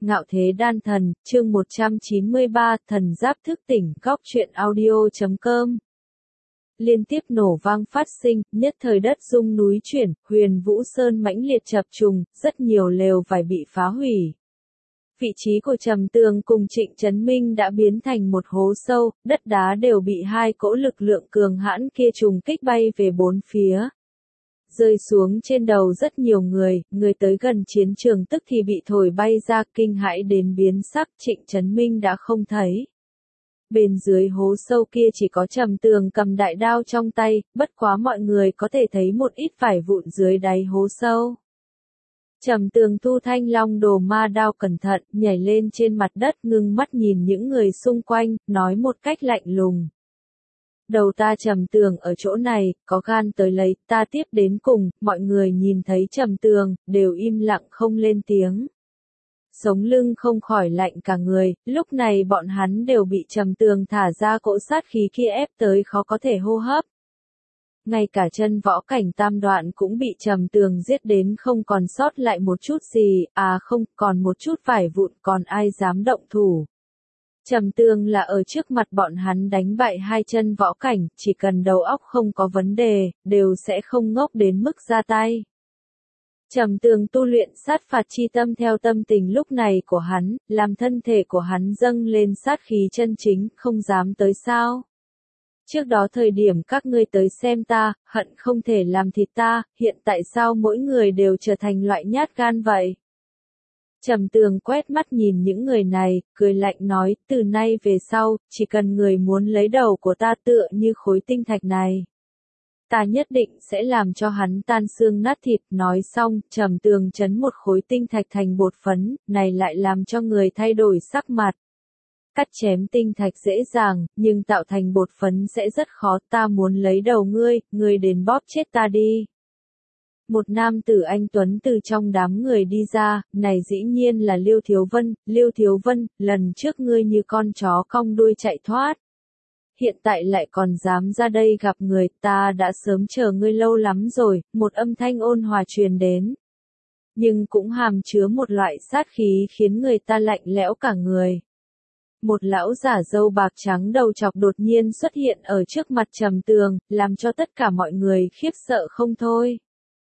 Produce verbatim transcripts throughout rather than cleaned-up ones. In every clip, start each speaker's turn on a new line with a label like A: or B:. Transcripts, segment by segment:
A: Ngạo Thế Đan Thần, chương một trăm chín mươi ba, Thần Giáp Thức Tỉnh, góc truyện audio chấm com. Liên tiếp nổ vang phát sinh, nhất thời đất rung núi chuyển, Huyền Vũ Sơn mãnh liệt chập trùng, rất nhiều lều vải bị phá hủy. Vị trí của Trầm Tường cùng Trịnh Chấn Minh đã biến thành một hố sâu, đất đá đều bị hai cỗ lực lượng cường hãn kia trùng kích bay về bốn phía. Rơi xuống trên đầu rất nhiều người, người tới gần chiến trường tức thì bị thổi bay ra, kinh hãi đến biến sắc. Trịnh Chấn Minh đã không thấy. Bên dưới hố sâu kia chỉ có Trầm Tường cầm đại đao trong tay, bất quá mọi người có thể thấy một ít vải vụn dưới đáy hố sâu. Trầm Tường thu thanh long đồ ma đao cẩn thận, nhảy lên trên mặt đất, ngưng mắt nhìn những người xung quanh, nói một cách lạnh lùng. Đầu ta Trầm Tường ở chỗ này, có gan tới lấy, ta tiếp đến cùng. Mọi người nhìn thấy Trầm Tường, đều im lặng không lên tiếng. Sống lưng không khỏi lạnh cả người, lúc này bọn hắn đều bị Trầm Tường thả ra cỗ sát khí kia ép tới khó có thể hô hấp. Ngay cả chân võ cảnh tam đoạn cũng bị Trầm Tường giết đến không còn sót lại một chút gì, à không, còn một chút vải vụn, còn ai dám động thủ. Trầm Tường là ở trước mặt bọn hắn đánh bại hai chân võ cảnh, chỉ cần đầu óc không có vấn đề, đều sẽ không ngốc đến mức ra tay. Trầm Tường tu luyện sát phạt chi tâm theo tâm tình lúc này của hắn, làm thân thể của hắn dâng lên sát khí chân chính, không dám tới sao. Trước đó thời điểm các ngươi tới xem ta, hận không thể làm thịt ta, hiện tại sao mỗi người đều trở thành loại nhát gan vậy? Trầm Tường quét mắt nhìn những người này, cười lạnh nói, từ nay về sau, chỉ cần người muốn lấy đầu của ta tựa như khối tinh thạch này. Ta nhất định sẽ làm cho hắn tan xương nát thịt. Nói xong, Trầm Tường chấn một khối tinh thạch thành bột phấn, này lại làm cho người thay đổi sắc mặt. Cắt chém tinh thạch dễ dàng, nhưng tạo thành bột phấn sẽ rất khó. Ta muốn lấy đầu ngươi, ngươi đến bóp chết ta đi. Một nam tử anh tuấn từ trong đám người đi ra, này dĩ nhiên là Liêu Thiếu Vân. Liêu Thiếu Vân, lần trước ngươi như con chó cong đuôi chạy thoát. Hiện tại lại còn dám ra đây gặp người, ta đã sớm chờ ngươi lâu lắm rồi. Một âm thanh ôn hòa truyền đến. Nhưng cũng hàm chứa một loại sát khí khiến người ta lạnh lẽo cả người. Một lão giả râu bạc trắng đầu chọc đột nhiên xuất hiện ở trước mặt Trầm Tường, làm cho tất cả mọi người khiếp sợ không thôi.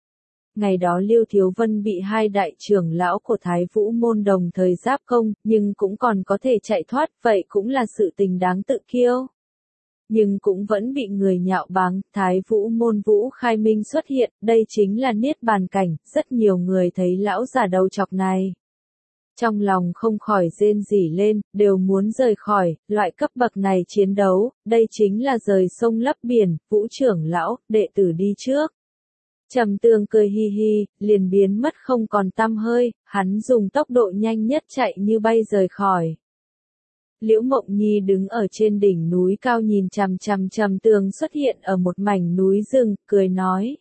A: Ngày đó Liêu Thiếu Vân bị hai đại trưởng lão của Thái Vũ môn đồng thời giáp công, nhưng cũng còn có thể chạy thoát, vậy cũng là sự tình đáng tự kiêu. Nhưng cũng vẫn bị người nhạo báng. Thái Vũ môn Vũ Khai Minh xuất hiện, đây chính là niết bàn cảnh, rất nhiều người thấy lão giả đầu chọc này. Trong lòng không khỏi rên rỉ lên, đều muốn rời khỏi, loại cấp bậc này chiến đấu, đây chính là rời sông lấp biển. Vũ trưởng lão, đệ tử đi trước. Trầm Tường cười hi hi, liền biến mất không còn tăm hơi, hắn dùng tốc độ nhanh nhất chạy như bay rời khỏi. Liễu Mộng Nhi đứng ở trên đỉnh núi cao nhìn chằm chằm Trầm Tường xuất hiện ở một mảnh núi rừng, cười nói.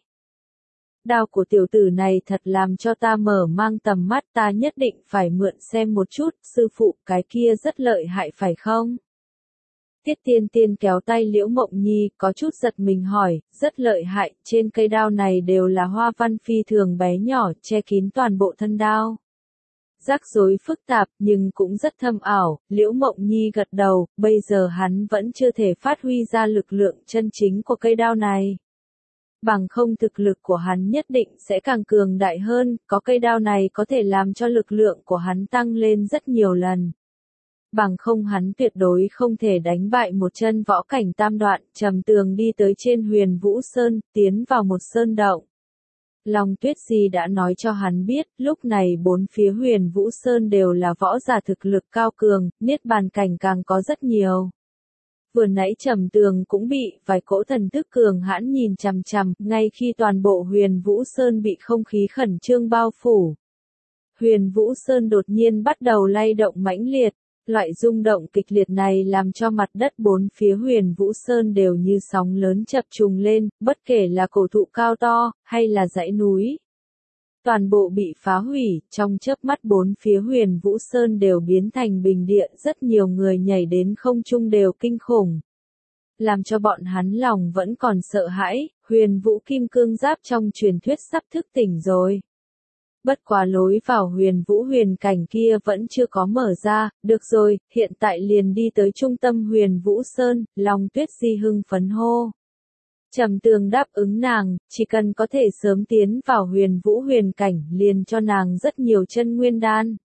A: Đao của tiểu tử này thật làm cho ta mở mang tầm mắt, ta nhất định phải mượn xem một chút, sư phụ, cái kia rất lợi hại phải không? Tiết Tiên Tiên kéo tay Liễu Mộng Nhi, có chút giật mình hỏi, rất lợi hại, trên cây đao này đều là hoa văn phi thường bé nhỏ, che kín toàn bộ thân đao. Rắc rối phức tạp, nhưng cũng rất thâm ảo. Liễu Mộng Nhi gật đầu, bây giờ hắn vẫn chưa thể phát huy ra lực lượng chân chính của cây đao này. Bằng không thực lực của hắn nhất định sẽ càng cường đại hơn, có cây đao này có thể làm cho lực lượng của hắn tăng lên rất nhiều lần. Bằng không hắn tuyệt đối không thể đánh bại một chân võ cảnh tam đoạn. Trầm Tường đi tới trên Huyền Vũ Sơn, tiến vào một sơn động. Long Tuyết Di đã nói cho hắn biết, lúc này bốn phía Huyền Vũ Sơn đều là võ giả thực lực cao cường, niết bàn cảnh càng có rất nhiều. Vừa nãy Trầm Tường cũng bị vài cỗ thần thức cường hãn nhìn chằm chằm, ngay khi toàn bộ Huyền Vũ Sơn bị không khí khẩn trương bao phủ. Huyền Vũ Sơn đột nhiên bắt đầu lay động mãnh liệt. Loại rung động kịch liệt này làm cho mặt đất bốn phía Huyền Vũ Sơn đều như sóng lớn chập trùng lên, bất kể là cổ thụ cao to, hay là dãy núi. Toàn bộ bị phá hủy, trong chớp mắt bốn phía Huyền Vũ Sơn đều biến thành bình địa, rất nhiều người nhảy đến không trung đều kinh khủng. Làm cho bọn hắn lòng vẫn còn sợ hãi, Huyền Vũ Kim Cương Giáp trong truyền thuyết sắp thức tỉnh rồi. Bất quá lối vào huyền vũ huyền cảnh kia vẫn chưa có mở ra, được rồi, hiện tại liền đi tới trung tâm huyền vũ sơn, Long Tuyết Di hưng phấn hô. Trầm Tường đáp ứng nàng, chỉ cần có thể sớm tiến vào huyền vũ huyền cảnh liền cho nàng rất nhiều chân nguyên đan.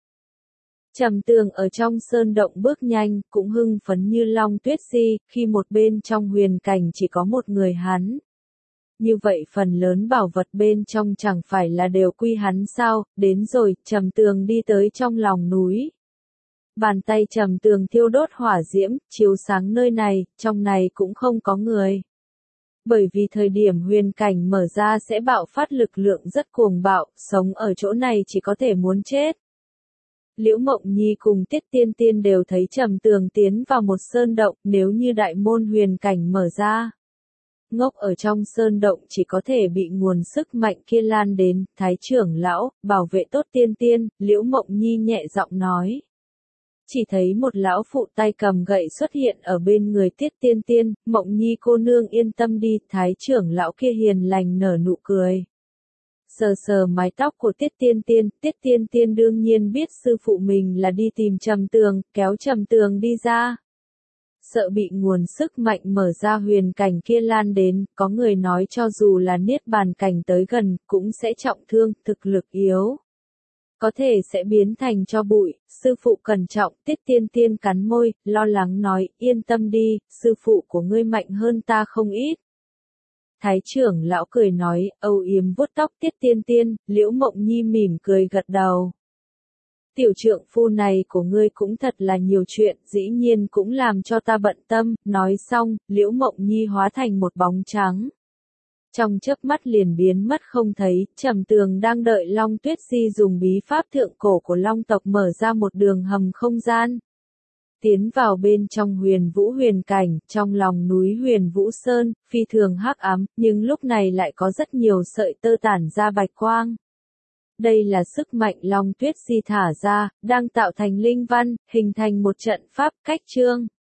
A: Trầm Tường ở trong sơn động bước nhanh, cũng hưng phấn như Long Tuyết Di, khi một bên trong huyền cảnh chỉ có một người hắn. Như vậy phần lớn bảo vật bên trong chẳng phải là đều quy hắn sao, đến rồi, Trầm Tường đi tới trong lòng núi. Bàn tay Trầm Tường thiêu đốt hỏa diễm, chiếu sáng nơi này, trong này cũng không có người. Bởi vì thời điểm huyền cảnh mở ra sẽ bạo phát lực lượng rất cuồng bạo, sống ở chỗ này chỉ có thể muốn chết. Liễu Mộng Nhi cùng Tiết Tiên Tiên đều thấy Trầm Tường tiến vào một sơn động, nếu như đại môn huyền cảnh mở ra. Ngốc ở trong sơn động chỉ có thể bị nguồn sức mạnh kia lan đến, Thái trưởng lão, bảo vệ tốt Tiên Tiên, Liễu Mộng Nhi nhẹ giọng nói. Chỉ thấy một lão phụ tay cầm gậy xuất hiện ở bên người Tiết Tiên Tiên, Mộng Nhi cô nương yên tâm đi, Thái trưởng lão kia hiền lành nở nụ cười. Sờ sờ mái tóc của Tiết Tiên Tiên, Tiết Tiên Tiên đương nhiên biết sư phụ mình là đi tìm Trầm Tường, kéo Trầm Tường đi ra. Sợ bị nguồn sức mạnh mở ra huyền cảnh kia lan đến, có người nói cho dù là niết bàn cảnh tới gần, cũng sẽ trọng thương, thực lực yếu. Có thể sẽ biến thành cho bụi, sư phụ cẩn trọng, Tiết Tiên Tiên cắn môi, lo lắng nói, yên tâm đi, sư phụ của ngươi mạnh hơn ta không ít. Thái trưởng lão cười nói, âu yếm vuốt tóc Tiết Tiên Tiên, Liễu Mộng Nhi mỉm cười gật đầu. Tiểu trượng phu này của ngươi cũng thật là nhiều chuyện, dĩ nhiên cũng làm cho ta bận tâm, nói xong, Liễu Mộng Nhi hóa thành một bóng trắng. Trong chớp mắt liền biến mất không thấy, Trầm Tường đang đợi Long Tuyết Di dùng bí pháp thượng cổ của Long tộc mở ra một đường hầm không gian. Tiến vào bên trong huyền vũ huyền cảnh, trong lòng núi huyền vũ sơn, phi thường hắc ám, nhưng lúc này lại có rất nhiều sợi tơ tản ra bạch quang. Đây là sức mạnh Long Tuyết Di thả ra, đang tạo thành linh văn, hình thành một trận pháp cách chương.